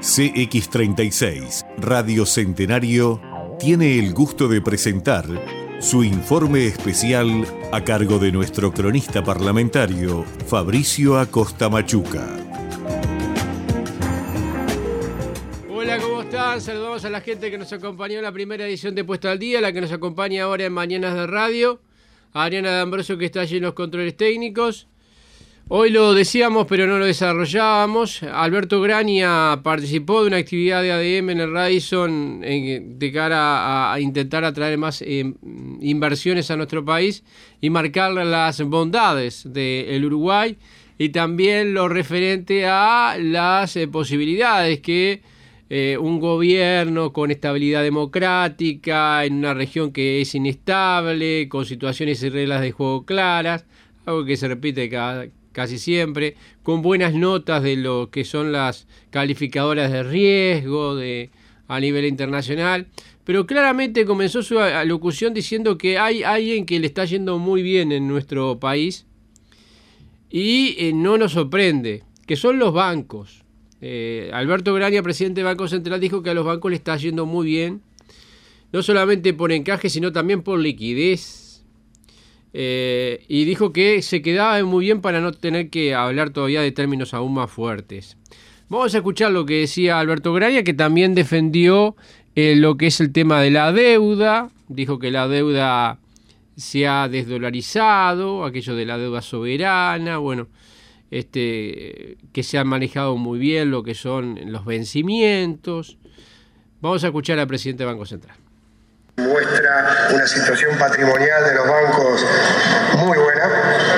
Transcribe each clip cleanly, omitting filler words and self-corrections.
CX36 Radio Centenario tiene el gusto de presentar su informe especial a cargo de nuestro cronista parlamentario Fabricio Acosta Machuca. Hola, ¿cómo están? Saludamos a la gente que nos acompañó en la primera edición de Puesta al Día, la que nos acompaña ahora en Mañanas de Radio, a Ariana D'Ambrosio, que está allí en los controles técnicos. Hoy lo decíamos, pero no lo desarrollábamos. Alberto Graña participó de una actividad de ADM en el Radisson de cara a intentar atraer más inversiones a nuestro país y marcar las bondades del Uruguay y también lo referente a las posibilidades que un gobierno con estabilidad democrática en una región que es inestable, con situaciones y reglas de juego claras, algo que se repite casi siempre, con buenas notas de lo que son las calificadoras de riesgo a nivel internacional, pero claramente comenzó su alocución diciendo que hay alguien que le está yendo muy bien en nuestro país y no nos sorprende, que son los bancos. Alberto Graña, presidente del Banco Central, dijo que a los bancos le está yendo muy bien, no solamente por encaje, sino también por liquidez. Y dijo que se quedaba muy bien para no tener que hablar todavía de términos aún más fuertes. Vamos a escuchar lo que decía Alberto Graña, que también defendió lo que es el tema de la deuda. Dijo que la deuda se ha desdolarizado, aquello de la deuda soberana, bueno, que se han manejado muy bien lo que son los vencimientos. Vamos a escuchar al presidente del Banco Central. Muestra una situación patrimonial de los bancos muy buena,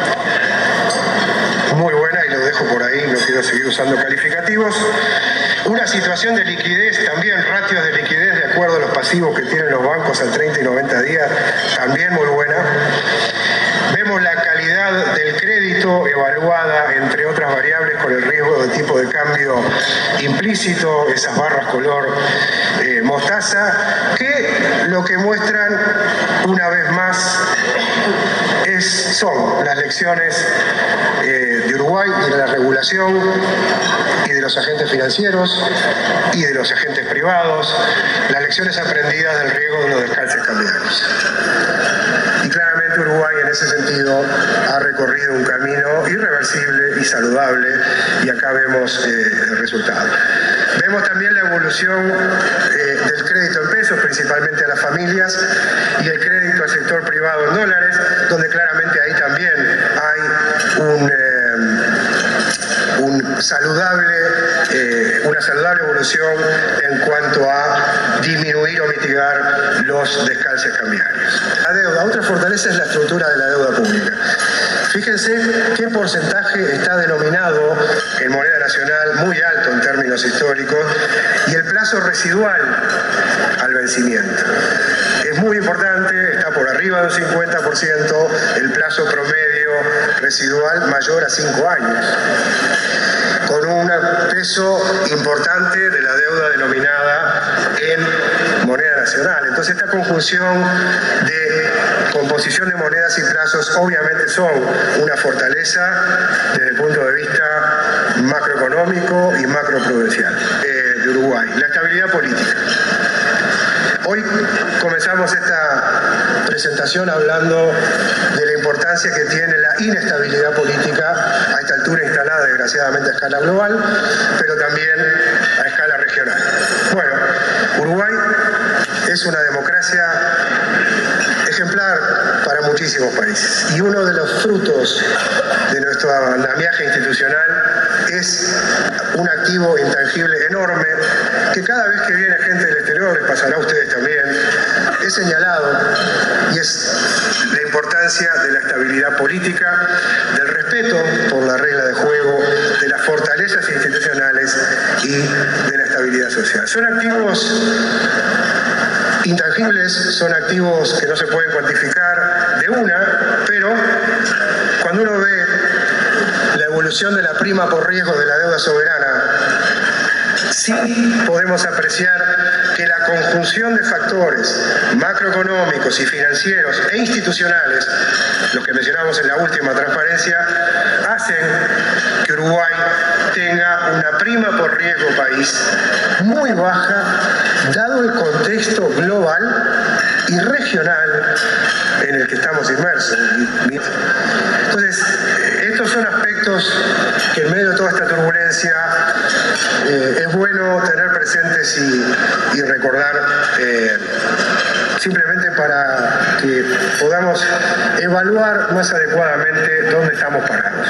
y lo dejo por ahí, no quiero seguir usando calificativos. Una situación de liquidez, también ratios de liquidez de acuerdo a los pasivos que tienen los bancos al 30 y 90 días, también muy buena. Vemos la calidad del crédito evaluada, entre otras variables, con el riesgo de tipo de cambio implícito, esas barras color mostaza, que lo que muestran una vez más son las lecciones de Uruguay y de la regulación y de los agentes financieros y de los agentes privados, las lecciones aprendidas del riesgo de los descalces cambiarios. Y claramente Uruguay en ese sentido ha recorrido un camino irreversible y saludable, y acá vemos el resultado. Vemos también la evolución del crédito en pesos, principalmente a las familias, y el crédito al sector privado en dólares, donde claramente ahí también hay una saludable evolución en cuanto a disminuir o mitigar los descalces cambiarios. La deuda, otra fortaleza es la estructura de la deuda pública. Fíjense qué porcentaje está denominado en moneda nacional, muy alto en términos históricos, y el plazo residual al vencimiento. Es muy importante, está por arriba del 50%, el plazo promedio residual mayor a 5 años, con un peso importante de la deuda denominada en moneda nacional. Entonces esta conjunción de composición de monedas y plazos obviamente son una fortaleza desde el punto de vista macroeconómico y macroprudencial de Uruguay. La estabilidad política. Hoy comenzamos esta presentación hablando de la importancia que tiene la inestabilidad política a esta altura instalada desgraciadamente a escala global, pero también a escala regional. Bueno, Uruguay es una democracia ejemplar para muchísimos países, y uno de los frutos de nuestro andamiaje institucional es un activo intangible enorme que cada vez que viene gente del exterior, les pasará a ustedes también, es señalado, y es la importancia de la estabilidad política, del respeto por la regla de juego, de las fortalezas institucionales y de la estabilidad social. Son activos intangibles, son activos que no se pueden cuantificar de una, pero cuando uno ve la evolución de la prima por riesgo de la deuda soberana, sí podemos apreciar que la conjunción de factores macroeconómicos y financieros e institucionales, los que mencionamos en la última transparencia, hacen que Uruguay tenga una prima por riesgo país muy baja, dado el contexto global y regional en el que estamos inmersos. Entonces, estos son aspectos que en medio de toda esta turbulencia es bueno tener presentes y recordar, simplemente para que podamos evaluar más adecuadamente dónde estamos parados.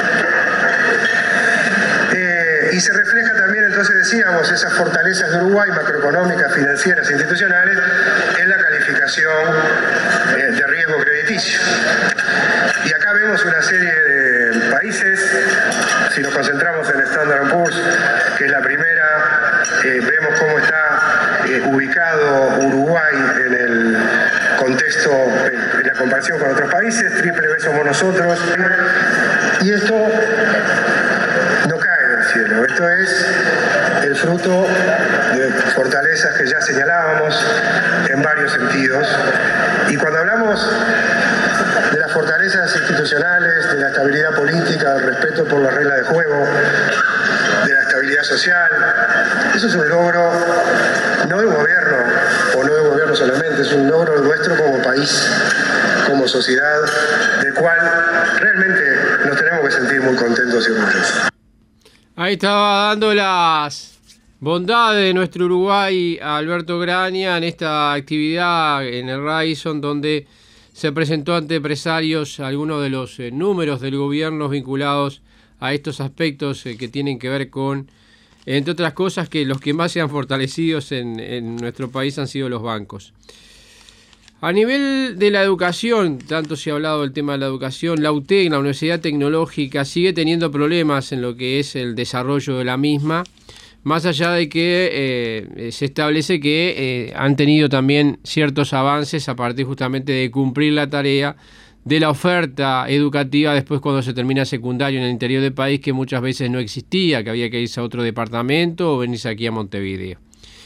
Y se refleja también, entonces decíamos, esas fortalezas de Uruguay, macroeconómicas, financieras, institucionales, en la calificación de riesgo crediticio. Y acá vemos una serie de países, si nos concentramos en Standard & Poor's, que es la primera, vemos cómo está ubicado Uruguay en el contexto, en la comparación con otros países, triple B somos nosotros, y esto no cae del cielo, esto es el fruto de fortalezas que ya señalábamos en varios sentidos, y cuando hablamos de las fortalezas institucionales, de la estabilidad política, del respeto por las reglas de juego, de la estabilidad social, eso es un logro no del gobierno, o no del gobierno solamente, es un logro nuestro como país, como sociedad, del cual realmente nos tenemos que sentir muy contentos y orgullosos. Ahí estaba dando las bondades de nuestro Uruguay a Alberto Graña en esta actividad en el Radisson, donde se presentó ante empresarios algunos de los números del gobierno vinculados a estos aspectos que tienen que ver con, entre otras cosas, que los que más se han fortalecido en nuestro país han sido los bancos. A nivel de la educación, tanto se ha hablado del tema de la educación, la UTEC, la Universidad Tecnológica, sigue teniendo problemas en lo que es el desarrollo de la misma, más allá de que se establece que han tenido también ciertos avances a partir justamente de cumplir la tarea de la oferta educativa después cuando se termina secundario en el interior del país, que muchas veces no existía, que había que irse a otro departamento o venirse aquí a Montevideo.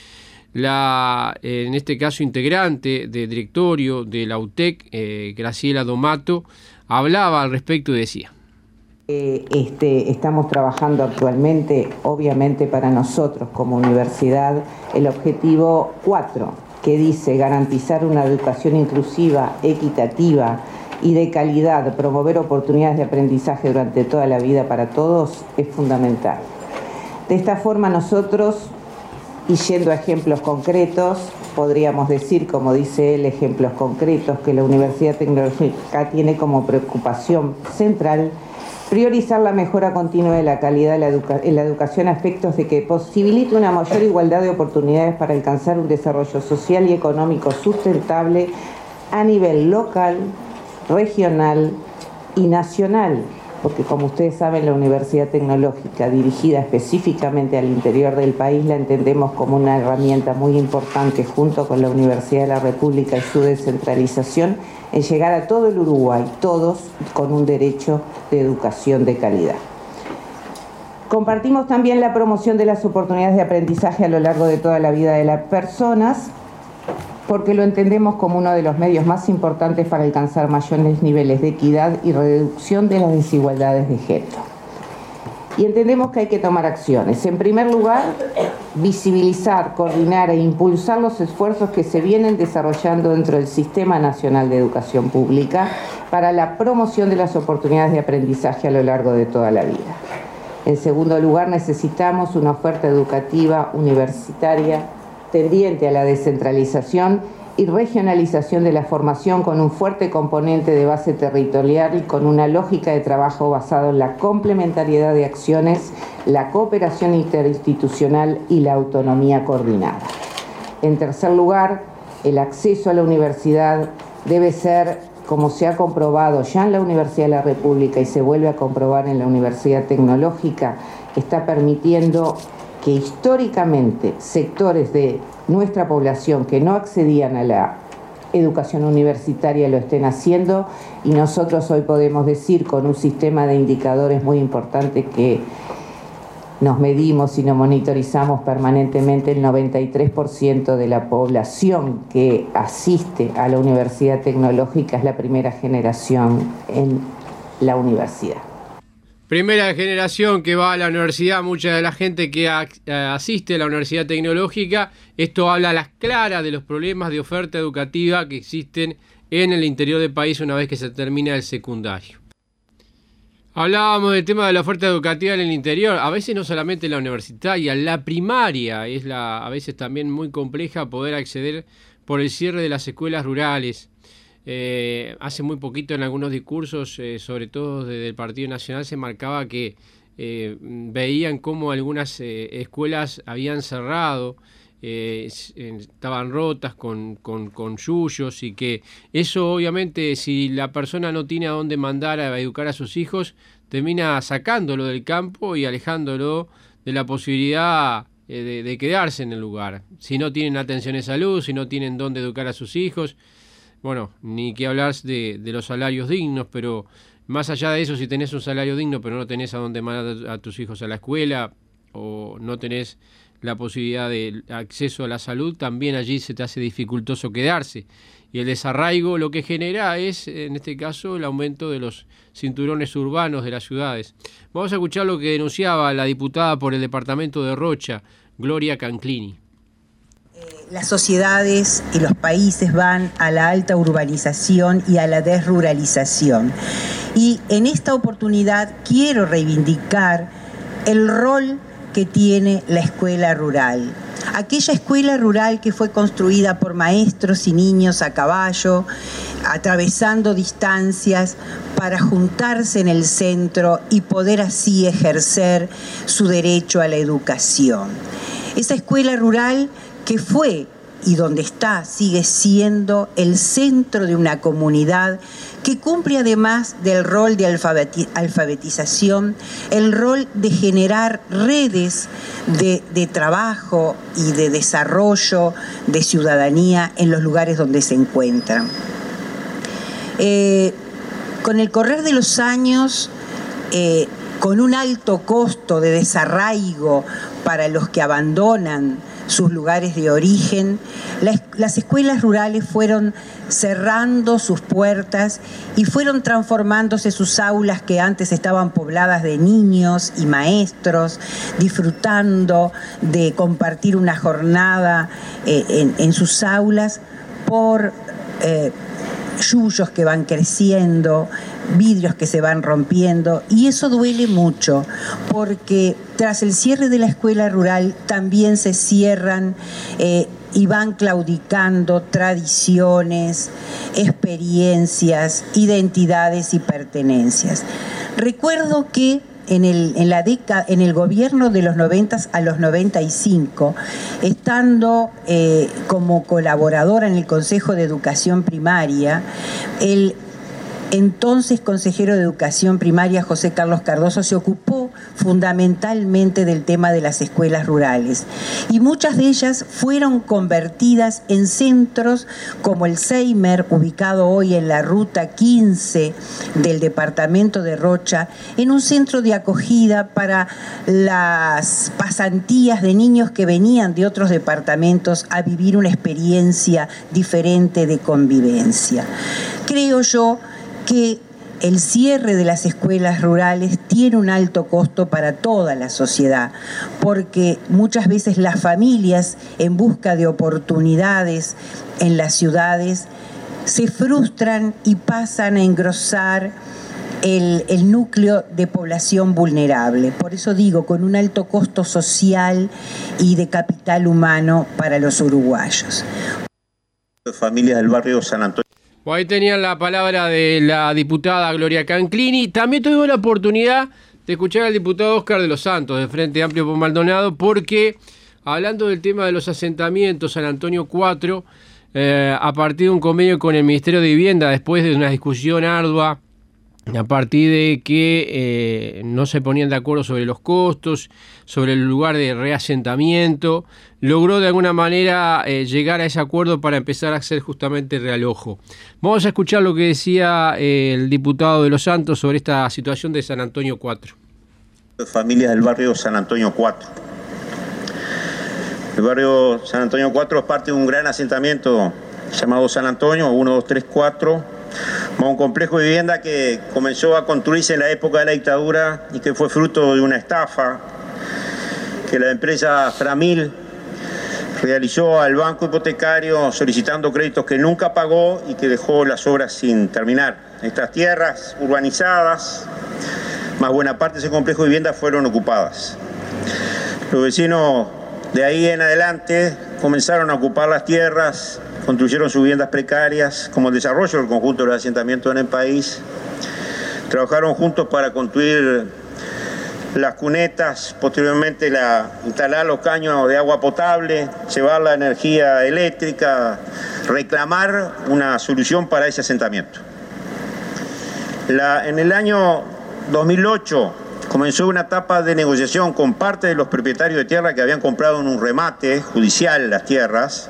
En este caso, integrante del directorio de la UTEC, Graciela Domato, hablaba al respecto y decía: Estamos trabajando actualmente, obviamente para nosotros como universidad, el objetivo 4, que dice garantizar una educación inclusiva, equitativa y de calidad, promover oportunidades de aprendizaje durante toda la vida para todos, es fundamental. De esta forma nosotros, y yendo a ejemplos concretos, podríamos decir, como dice él, ejemplos concretos que la Universidad Tecnológica tiene como preocupación central priorizar la mejora continua de la calidad en la educación, aspectos de que posibilite una mayor igualdad de oportunidades para alcanzar un desarrollo social y económico sustentable a nivel local, regional y nacional, porque como ustedes saben, la Universidad Tecnológica, dirigida específicamente al interior del país, la entendemos como una herramienta muy importante junto con la Universidad de la República y su descentralización en llegar a todo el Uruguay, todos con un derecho de educación de calidad. Compartimos también la promoción de las oportunidades de aprendizaje a lo largo de toda la vida de las personas, porque lo entendemos como uno de los medios más importantes para alcanzar mayores niveles de equidad y reducción de las desigualdades de género. Y entendemos que hay que tomar acciones. En primer lugar, visibilizar, coordinar e impulsar los esfuerzos que se vienen desarrollando dentro del Sistema Nacional de Educación Pública para la promoción de las oportunidades de aprendizaje a lo largo de toda la vida. En segundo lugar, necesitamos una oferta educativa universitaria tendiente a la descentralización y regionalización de la formación con un fuerte componente de base territorial y con una lógica de trabajo basado en la complementariedad de acciones, la cooperación interinstitucional y la autonomía coordinada. En tercer lugar, el acceso a la universidad debe ser, como se ha comprobado ya en la Universidad de la República y se vuelve a comprobar en la Universidad Tecnológica, está permitiendo que históricamente sectores de nuestra población que no accedían a la educación universitaria lo estén haciendo, y nosotros hoy podemos decir con un sistema de indicadores muy importante que nos medimos y nos monitorizamos permanentemente, el 93% de la población que asiste a la Universidad Tecnológica es la primera generación en la universidad. primera generación que va a la universidad, mucha de la gente que asiste a la Universidad Tecnológica, esto habla a las claras de los problemas de oferta educativa que existen en el interior del país una vez que se termina el secundario. Hablábamos del tema de la oferta educativa en el interior, a veces no solamente la universitaria, la primaria es a veces también muy compleja poder acceder por el cierre de las escuelas rurales. Hace muy poquito en algunos discursos, sobre todo desde el Partido Nacional, se marcaba que veían cómo algunas escuelas habían cerrado, estaban rotas con yuyos, y que eso obviamente, si la persona no tiene a dónde mandar a educar a sus hijos, termina sacándolo del campo y alejándolo de la posibilidad de quedarse en el lugar. Si no tienen atención de salud, si no tienen dónde educar a sus hijos, bueno, ni que hablar de los salarios dignos, pero más allá de eso, si tenés un salario digno pero no tenés a dónde mandar a tus hijos a la escuela, o no tenés la posibilidad de acceso a la salud, también allí se te hace dificultoso quedarse. Y el desarraigo lo que genera es, en este caso, el aumento de los cinturones urbanos de las ciudades. Vamos a escuchar lo que denunciaba la diputada por el departamento de Rocha, Gloria Canclini. Las sociedades y los países van a la alta urbanización y a la desruralización. Y en esta oportunidad quiero reivindicar el rol que tiene la escuela rural. Aquella escuela rural que fue construida por maestros y niños a caballo, atravesando distancias para juntarse en el centro y poder así ejercer su derecho a la educación. Esa escuela rural que fue y donde está, sigue siendo el centro de una comunidad que cumple, además del rol de alfabetización, el rol de generar redes de trabajo y de desarrollo de ciudadanía en los lugares donde se encuentran. Con el correr de los años, con un alto costo de desarraigo para los que abandonan sus lugares de origen, las escuelas rurales fueron cerrando sus puertas y fueron transformándose sus aulas, que antes estaban pobladas de niños y maestros, disfrutando de compartir una jornada en sus aulas, por yuyos que van creciendo, vidrios que se van rompiendo, y eso duele mucho, porque tras el cierre de la escuela rural también se cierran y van claudicando tradiciones, experiencias, identidades y pertenencias. Recuerdo que en el gobierno de los 90 a los 95, estando como colaboradora en el Consejo de Educación Primaria, el entonces consejero de Educación Primaria, José Carlos Cardoso, se ocupó fundamentalmente del tema de las escuelas rurales, y muchas de ellas fueron convertidas en centros como el Seimer, ubicado hoy en la ruta 15 del departamento de Rocha, en un centro de acogida para las pasantías de niños que venían de otros departamentos a vivir una experiencia diferente de convivencia. Creo yo que el cierre de las escuelas rurales tiene un alto costo para toda la sociedad, porque muchas veces las familias, en busca de oportunidades en las ciudades, se frustran y pasan a engrosar el núcleo de población vulnerable. Por eso digo, con un alto costo social y de capital humano para los uruguayos. Familias del barrio San Antonio. Bueno, ahí tenían la palabra de la diputada Gloria Canclini. También tuvimos la oportunidad de escuchar al diputado Oscar de los Santos, de Frente Amplio por Maldonado, porque hablando del tema de los asentamientos, San Antonio 4, a partir de un convenio con el Ministerio de Vivienda, después de una discusión ardua, a partir de que no se ponían de acuerdo sobre los costos, sobre el lugar de reasentamiento, logró de alguna manera llegar a ese acuerdo para empezar a hacer justamente realojo. Vamos a escuchar lo que decía el diputado de Los Santos sobre esta situación de San Antonio 4. Familias del barrio San Antonio 4. El barrio San Antonio 4 es parte de un gran asentamiento llamado San Antonio, 1, 2, 3, 4, Un complejo de vivienda que comenzó a construirse en la época de la dictadura y que fue fruto de una estafa que la empresa Framil realizó al banco hipotecario solicitando créditos que nunca pagó y que dejó las obras sin terminar. Estas tierras urbanizadas, más buena parte de ese complejo de vivienda, fueron ocupadas. Los vecinos de ahí en adelante comenzaron a ocupar las tierras, construyeron sus viviendas precarias, como el desarrollo del conjunto de los asentamientos en el país. Trabajaron juntos para construir las cunetas, posteriormente instalar los caños de agua potable, llevar la energía eléctrica, reclamar una solución para ese asentamiento. En el año 2008 comenzó una etapa de negociación con parte de los propietarios de tierra que habían comprado en un remate judicial las tierras.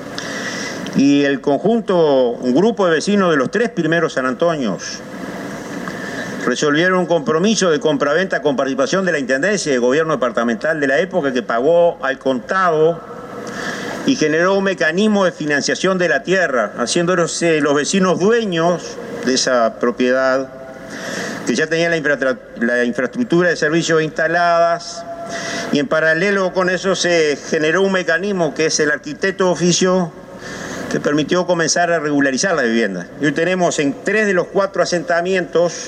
Y el conjunto, un grupo de vecinos de los 3 primeros San Antonios, resolvieron un compromiso de compraventa con participación de la Intendencia y del gobierno departamental de la época, que pagó al contado y generó un mecanismo de financiación de la tierra, haciéndose los vecinos dueños de esa propiedad, que ya tenían la infraestructura de servicios instaladas, y en paralelo con eso se generó un mecanismo que es el arquitecto de oficio, que permitió comenzar a regularizar la vivienda. Y hoy tenemos en 3 de los 4 asentamientos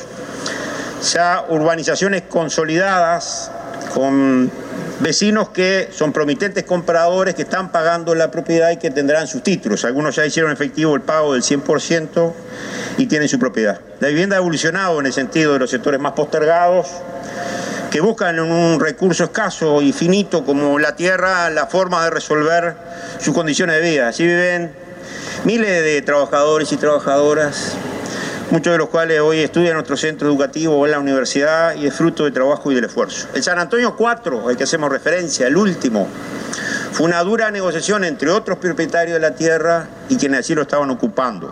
ya urbanizaciones consolidadas con vecinos que son promitentes compradores, que están pagando la propiedad y que tendrán sus títulos. Algunos ya hicieron efectivo el pago del 100% y tienen su propiedad. La vivienda ha evolucionado en el sentido de los sectores más postergados, que buscan un recurso escaso y finito como la tierra, la forma de resolver sus condiciones de vida. Allí viven miles de trabajadores y trabajadoras, muchos de los cuales hoy estudian en nuestro centro educativo o en la universidad, y es fruto del trabajo y del esfuerzo. El San Antonio 4, al que hacemos referencia, el último, fue una dura negociación entre otros propietarios de la tierra y quienes así lo estaban ocupando.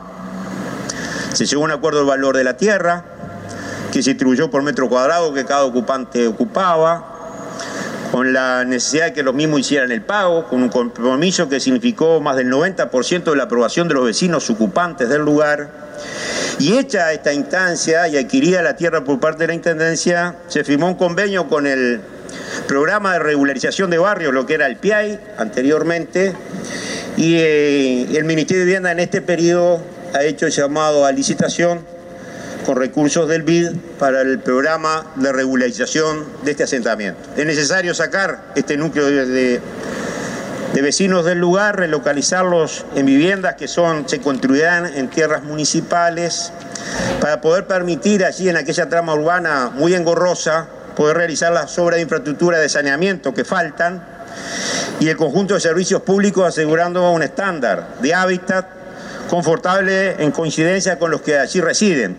Se llegó a un acuerdo del valor de la tierra, que se distribuyó por metro cuadrado que cada ocupante ocupaba, con la necesidad de que los mismos hicieran el pago, con un compromiso que significó más del 90% de la aprobación de los vecinos ocupantes del lugar. Y hecha esta instancia y adquirida la tierra por parte de la Intendencia, se firmó un convenio con el Programa de Regularización de Barrios, lo que era el PIAI anteriormente, y el Ministerio de Vivienda en este periodo ha hecho el llamado a licitación con recursos del BID para el programa de regularización de este asentamiento. Es necesario sacar este núcleo de vecinos del lugar, relocalizarlos en viviendas que se construirán en tierras municipales, para poder permitir allí en aquella trama urbana muy engorrosa, poder realizar las obras de infraestructura de saneamiento que faltan, y el conjunto de servicios públicos, asegurando un estándar de hábitat confortable en coincidencia con los que allí residen.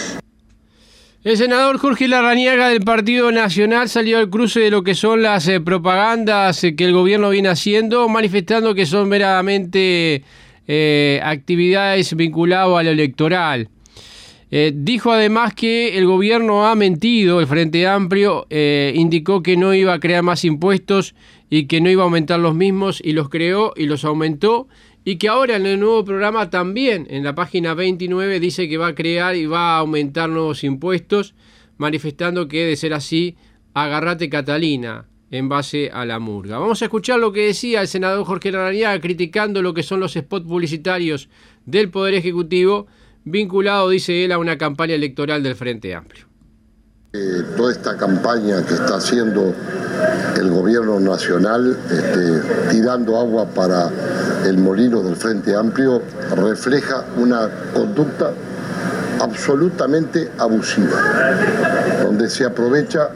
El senador Jorge Larrañaga del Partido Nacional salió al cruce de lo que son las propagandas que el gobierno viene haciendo, manifestando que son meramente actividades vinculadas a lo electoral. Dijo además que el gobierno ha mentido, el Frente Amplio indicó que no iba a crear más impuestos y que no iba a aumentar los mismos, y los creó y los aumentó, y que ahora en el nuevo programa también, en la página 29, dice que va a crear y va a aumentar nuevos impuestos, manifestando que, de ser así, agárrate Catalina, en base a la murga. Vamos a escuchar lo que decía el senador Jorge Larrañaga, criticando lo que son los spots publicitarios del Poder Ejecutivo, vinculado, dice él, a una campaña electoral del Frente Amplio. Toda esta campaña que está haciendo el gobierno nacional, tirando agua para el molino del Frente Amplio, refleja una conducta absolutamente abusiva, donde se aprovecha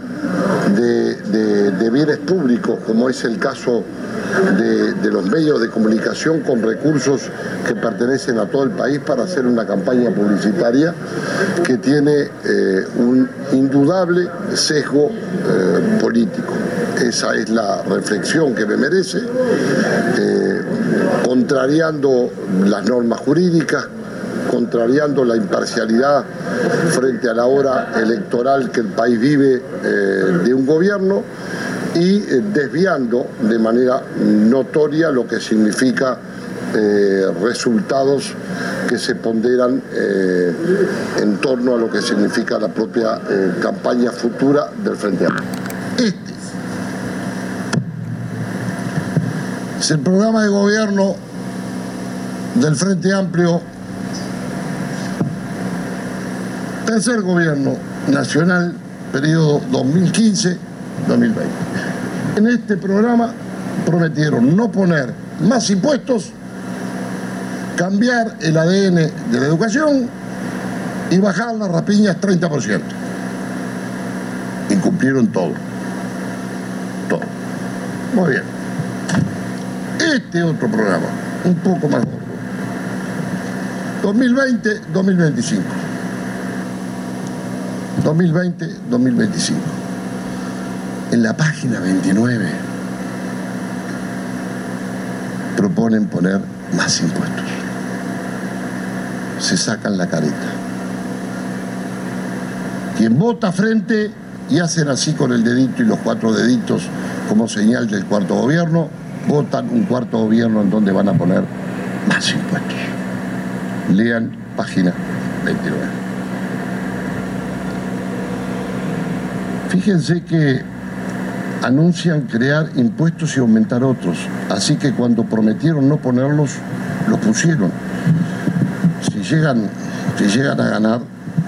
de bienes públicos, como es el caso de los medios de comunicación, con recursos que pertenecen a todo el país, para hacer una campaña publicitaria que tiene un indudable sesgo político. Esa es la reflexión que me merece, contrariando las normas jurídicas, contrariando la imparcialidad frente a la hora electoral que el país vive de un gobierno, y desviando de manera notoria lo que significa resultados que se ponderan en torno a lo que significa la propia campaña futura del Frente Amplio. Este es el programa de gobierno del Frente Amplio, tercer gobierno nacional, periodo 2015-2020. En este programa prometieron no poner más impuestos, cambiar el ADN de la educación y bajar las rapiñas 30%. Y cumplieron todo. Todo. Muy bien. Este otro programa, un poco más gordo. 2020-2025. 2020-2025. En la página 29 proponen poner más impuestos. Se sacan la careta. Quien vota frente y hacen así con el dedito y los 4 deditos como señal del cuarto gobierno, votan un cuarto gobierno en donde van a poner más impuestos. Lean página 29. Fíjense que anuncian crear impuestos y aumentar otros, así que cuando prometieron no ponerlos, los pusieron. Si llegan a ganar,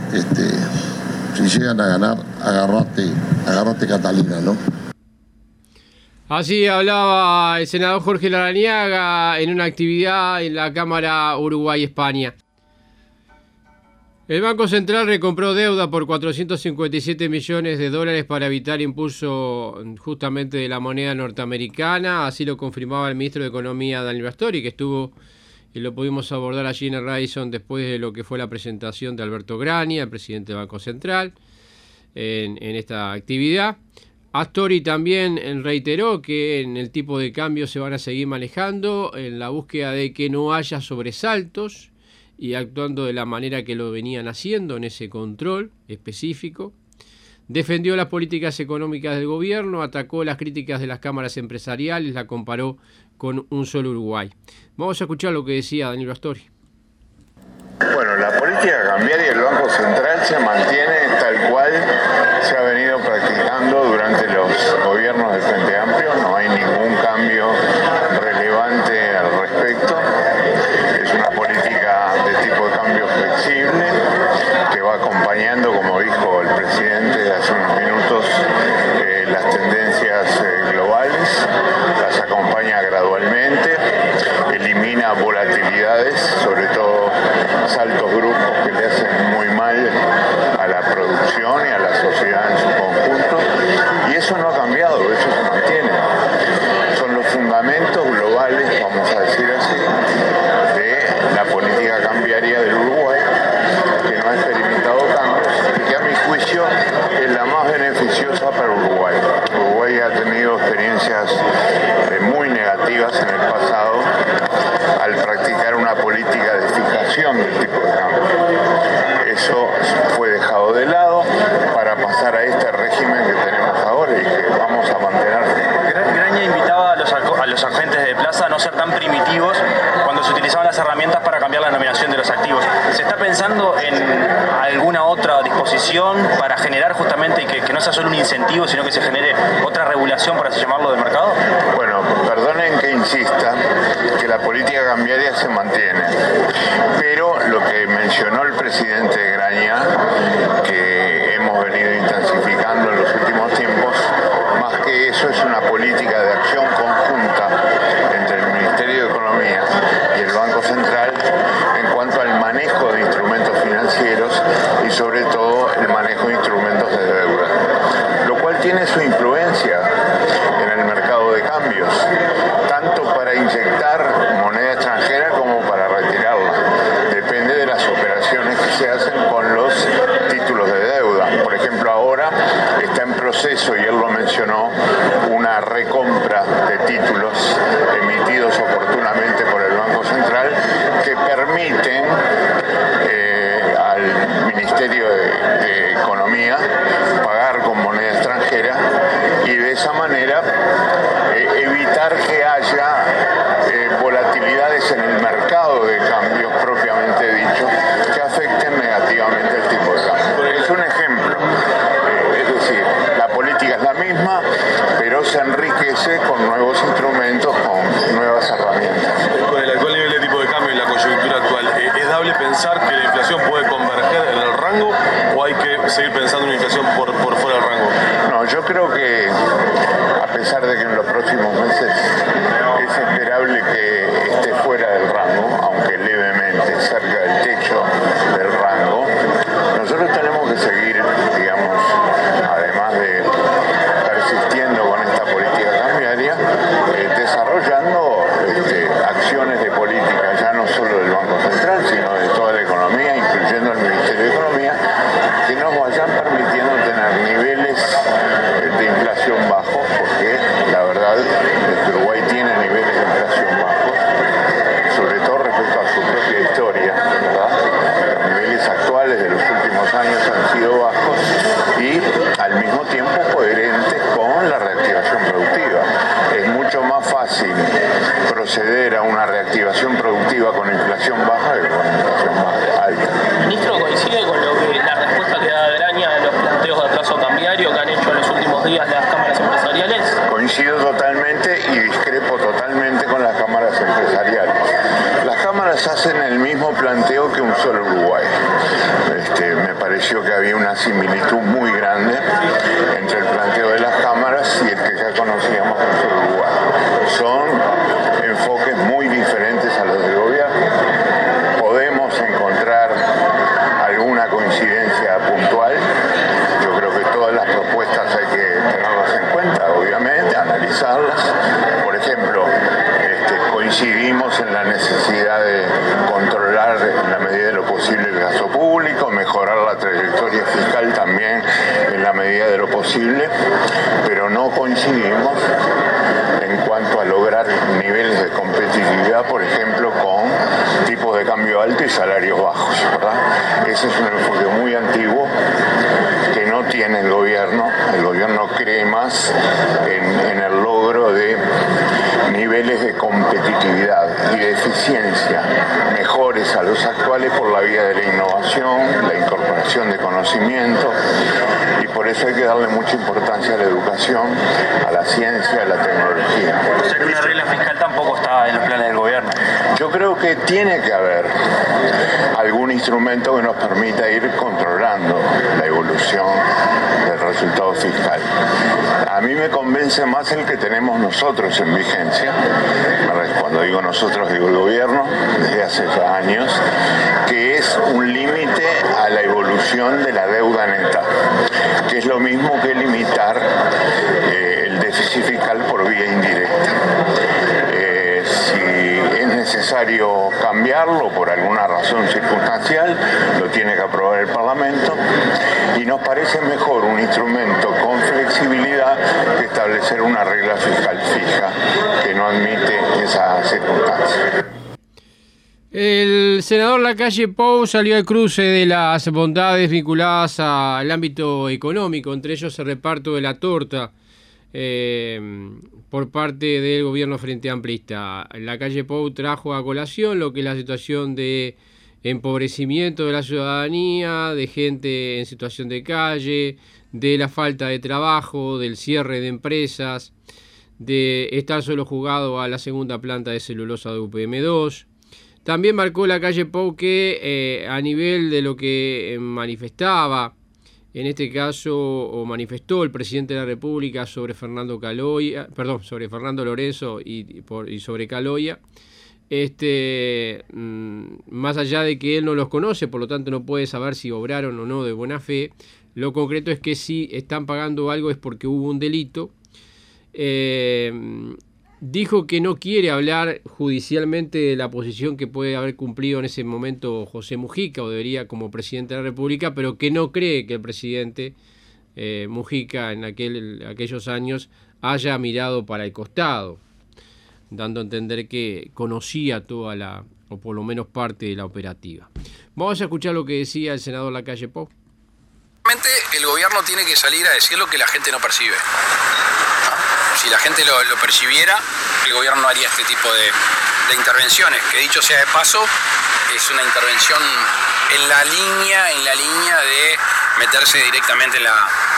agarrate Catalina, ¿no? Así hablaba el senador Jorge Larrañaga en una actividad en la Cámara Uruguay-España. El Banco Central recompró deuda por 457 millones de dólares para evitar impulso justamente de la moneda norteamericana. Así lo confirmaba el ministro de Economía, Daniel Bastori, que estuvo y lo pudimos abordar allí en el Radisson después de lo que fue la presentación de Alberto Graña, el presidente del Banco Central, en esta actividad. Astori también reiteró que en el tipo de cambio se van a seguir manejando en la búsqueda de que no haya sobresaltos y actuando de la manera que lo venían haciendo en ese control específico. Defendió las políticas económicas del gobierno, atacó las críticas de las cámaras empresariales, la comparó con un solo Uruguay. Vamos a escuchar lo que decía Daniel Bastori. Bueno, la política cambiaria del Banco Central se mantiene tal cual se ha venido practicando durante los gobiernos del Frente Amplio. No hay ningún cambio relevante al respecto. Es una política de tipo de cambio flexible que va acompañando, como dijo el presidente hace unos minutos, las tendencias globales, las acompaña gradualmente, elimina volatilidades, sobre todo saltos bruscos que le hacen muy mal a la producción y a la sociedad en su conjunto, y eso no ha cambiado, eso se mantiene. Son los fundamentos globales, vamos a decir así, de la política cambiaria del Uruguay, que no ha experimentado cambios y que a mi juicio es la más beneficiosa para Uruguay. Uruguay ha tenido experiencias muy negativas en el pasado al practicar una política de fijación del tipo de cambio. Eso fue dejado de lado para pasar a este régimen que tenemos ahora y que vamos a mantener. Graña invitaba a los agentes de plaza a no ser tan primitivos cuando se utilizaban las herramientas para cambiar la nominación de los activos. ¿Se está pensando en alguna otra disposición para generar justamente que no sea solo un incentivo, sino que se genere otra regulación, por así llamarlo, del mercado? Bueno, perdonen que insista que la política cambiaria se mantiene, pero lo que mencionó el presidente Graña, que hemos venido intensificando en los últimos tiempos, más que eso es una política de acción conjunta entre el Ministerio de Economía y el Banco Central en cuanto al manejo de instrumentos financieros y sobre todo el manejo de instrumentos de deuda, lo cual tiene su influencia en el mercado de cambios, tanto para inyectar moneda extranjera como para retirarla. Depende de las operaciones que se hacen con los títulos de deuda. Por ejemplo, ahora está en proceso, y él lo mencionó, una recompra de títulos emitidos oportunamente por el Banco Central que permiten al Ministerio de Economía pagar con moneda extranjera y de esa manera evitar que haya volatilidades en el mercado de cambios propiamente pero se enriquece con nuevos instrumentos, con nuevas herramientas. Con el actual nivel de tipo de cambio y la coyuntura actual, ¿es dable pensar que la inflación puede converger en el rango o hay que seguir pensando en una inflación por fuera del rango? No, yo creo que a pesar de que en los próximos meses es esperable que esté fuera del rango, aunque levemente cerca del techo del rango, nosotros tenemos que seguir, digamos, además de persistiendo con esta política cambiaria, desarrollando acciones de política, ya no solo del Banco Central, sino de toda la economía, incluyendo el Ministerio de Economía, que nos vayan permitiendo tener niveles de inflación bajos, porque la verdad es que Uruguay tiene niveles de inflación bajos, sobre todo respecto a su propia historia, ¿verdad? Los niveles actuales de los últimos años han sido bajos y al mismo tiempo coherentes con la reactivación productiva. Es mucho más fácil proceder a una reactivación productiva con inflación baja que con inflación alta. Ministro, ¿coincide con lo que la respuesta que da Graña en los planteos de atraso cambiario que han hecho en los últimos días las cámaras empresariales? Coincido totalmente y discrepo totalmente con las cámaras empresariales. Las cámaras hacen el mismo planteo que Un Solo Uruguay. Me pareció que había una similitud muy grande entre el planteo de las cámaras y el que ya conocíamos de Un Solo Uruguay. Son enfoques muy diferentes a los del gobierno. Podemos encontrar alguna coincidencia puntual. Yo creo que todas las propuestas hay que tenerlas en cuenta, obviamente, analizarlas. Por ejemplo, coincidimos en la necesidad de controlar en la medida de lo posible el gasto público, mejorar la trayectoria fiscal también en la medida de lo posible, pero no coincidimos en cuanto a lograr niveles de competitividad, por ejemplo, con tipos de cambio alto y salarios bajos, ¿verdad? Ese es un enfoque muy antiguo que no tiene el gobierno. El gobierno cree más en el logro de niveles de competitividad y de eficiencia mejores a los actuales por la vía de la innovación, la incorporación de conocimiento, y por eso hay que darle mucha importancia a la educación, a la ciencia, a la tecnología. O sea que una regla fiscal tampoco está en los planes del gobierno. Yo creo que tiene que haber algún instrumento que nos permita ir controlando la evolución del resultado fiscal. A mí me convence más el que tenemos nosotros en vigencia. Cuando digo nosotros, digo el gobierno, desde hace ya años, que es un límite a la evolución de la deuda neta, que es lo mismo que limitar el déficit fiscal por vía indirecta. Si es necesario cambiarlo por alguna razón circunstancial, lo tiene que aprobar el Parlamento, y nos parece mejor un instrumento con flexibilidad que establecer una regla fiscal fija que no admite esa circunstancia. El senador Lacalle Pou salió al cruce de las bondades vinculadas al ámbito económico, entre ellos el reparto de la torta por parte del gobierno Frente Amplista. Lacalle Pou trajo a colación lo que es la situación de empobrecimiento de la ciudadanía, de gente en situación de calle, de la falta de trabajo, del cierre de empresas, de estar solo jugado a la segunda planta de celulosa de UPM2. También marcó Lacalle Pou que a nivel de lo que manifestaba, en este caso, o manifestó el presidente de la República sobre Fernando Lorenzo y sobre Caloia, más allá de que él no los conoce, por lo tanto no puede saber si obraron o no de buena fe, lo concreto es que si están pagando algo es porque hubo un delito. Dijo que no quiere hablar judicialmente de la posición que puede haber cumplido en ese momento José Mujica, o debería como presidente de la República, pero que no cree que el presidente Mujica en aquellos años haya mirado para el costado, dando a entender que conocía toda o por lo menos parte de la operativa. Vamos a escuchar lo que decía el senador Lacalle Pou. El gobierno tiene que salir a decir lo que la gente no percibe. Si la gente lo percibiera, el gobierno no haría este tipo de intervenciones, que dicho sea de paso, es una intervención en la línea de meterse directamente en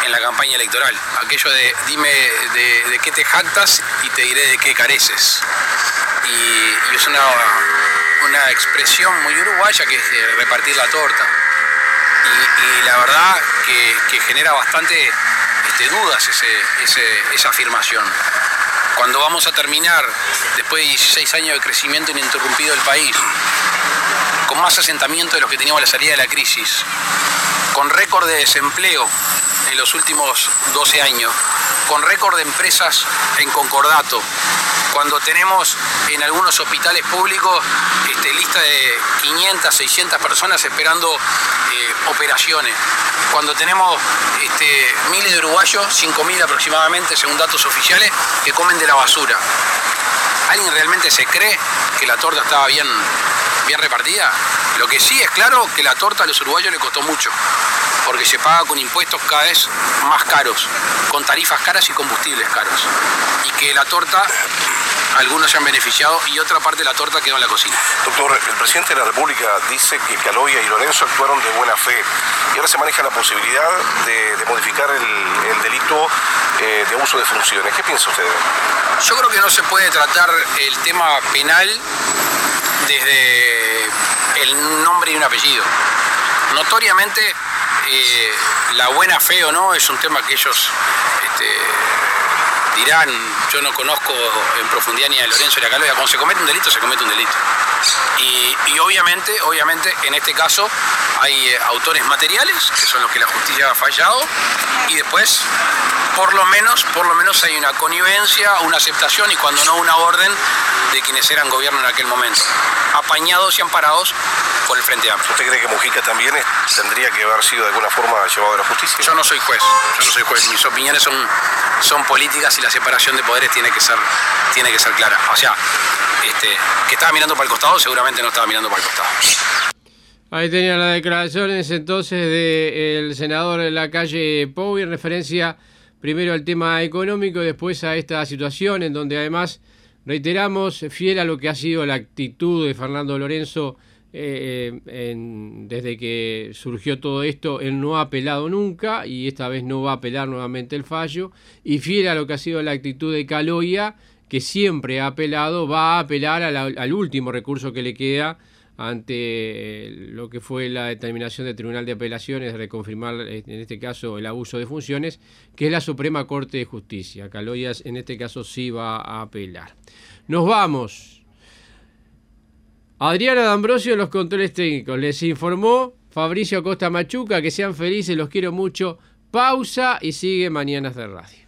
en la campaña electoral. Aquello de dime de qué te jactas y te diré de qué careces. Y es una expresión muy uruguaya que es repartir la torta. Y la verdad que genera bastante dudas esa afirmación. Cuando vamos a terminar, después de 16 años de crecimiento ininterrumpido del país, con más asentamiento de los que teníamos a la salida de la crisis, con récord de desempleo en los últimos 12 años, con récord de empresas en concordato, cuando tenemos en algunos hospitales públicos lista de 500, 600 personas esperando operaciones, cuando tenemos miles de uruguayos, 5.000 aproximadamente según datos oficiales, que comen de la basura. ¿Alguien realmente se cree que la torta estaba bien repartida? Lo que sí es claro que la torta a los uruguayos le costó mucho, porque se paga con impuestos cada vez más caros, con tarifas caras y combustibles caros. Y que la torta, algunos se han beneficiado y otra parte de la torta quedó en la cocina. Doctor, el presidente de la República dice que Caloia y Lorenzo actuaron de buena fe y ahora se maneja la posibilidad de modificar el delito de abuso de funciones. ¿Qué piensa usted? Yo creo que no se puede tratar el tema penal desde el nombre y un apellido. Notoriamente la buena fe o no es un tema que ellos dirán. Yo no conozco en profundidad ni a Lorenzo ni a Caloia. Cuando se comete un delito, se comete un delito. Y obviamente, en este caso hay autores materiales, que son los que la justicia ha fallado, y después, por lo menos hay una connivencia, una aceptación y cuando no una orden de quienes eran gobierno en aquel momento, apañados y amparados por el Frente Amplio. ¿Usted cree que Mujica también tendría que haber sido de alguna forma llevado a la justicia? Yo no soy juez. Mis opiniones son políticas y la separación de poderes tiene que ser clara. O sea, que estaba mirando para el costado, seguramente no estaba mirando para el costado. Ahí tenían las declaraciones entonces del senador Lacalle Pou en referencia primero al tema económico y después a esta situación en donde además reiteramos, fiel a lo que ha sido la actitud de Fernando Lorenzo desde que surgió todo esto, él no ha apelado nunca y esta vez no va a apelar nuevamente el fallo, y fiel a lo que ha sido la actitud de Caloia, que siempre ha apelado, va a apelar al último recurso que le queda ante lo que fue la determinación del Tribunal de Apelaciones de reconfirmar en este caso el abuso de funciones, que es la Suprema Corte de Justicia. Caloia en este caso sí va a apelar. Nos vamos. Adriana D'Ambrosio en los controles técnicos. Les informó Fabricio Acosta Machuca. Que sean felices, los quiero mucho. Pausa y sigue Mañanas de Radio.